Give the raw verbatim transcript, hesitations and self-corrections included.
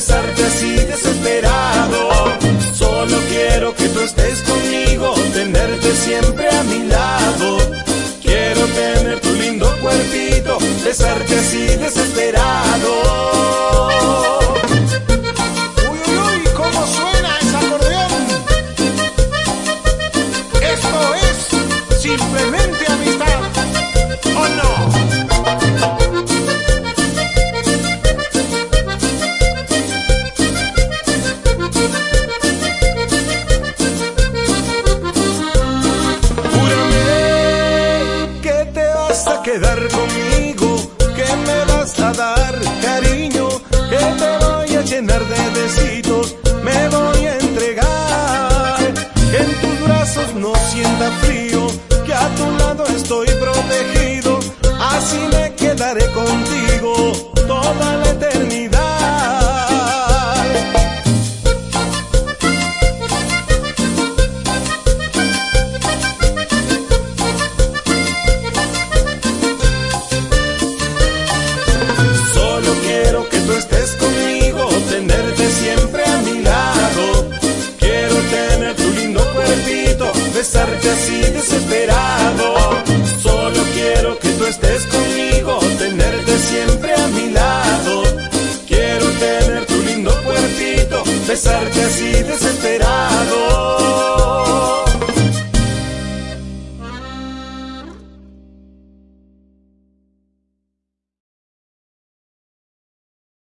besarte así desesperado. Solo quiero que tú estés conmigo, tenerte siempre a mi lado. Quiero tener tu lindo cuerpito, besarte así desesperado. Uy, uy, uy, ¿cómo suena ese acordeón? Esto es simplemente amistad, ¿o no? Quedar conmigo, que me vas a dar cariño, que te voy a llenar de besitos, me voy a entregar, que en tus brazos no sienta frío, que a tu lado estoy protegido, así me quedaré contigo toda la eternidad. Quiero que tú estés conmigo, tenerte siempre a mi lado. Quiero tener tu lindo cuerpito, besarte así desesperado. Solo quiero que tú estés conmigo, tenerte siempre a mi lado. Quiero tener tu lindo cuerpito, besarte así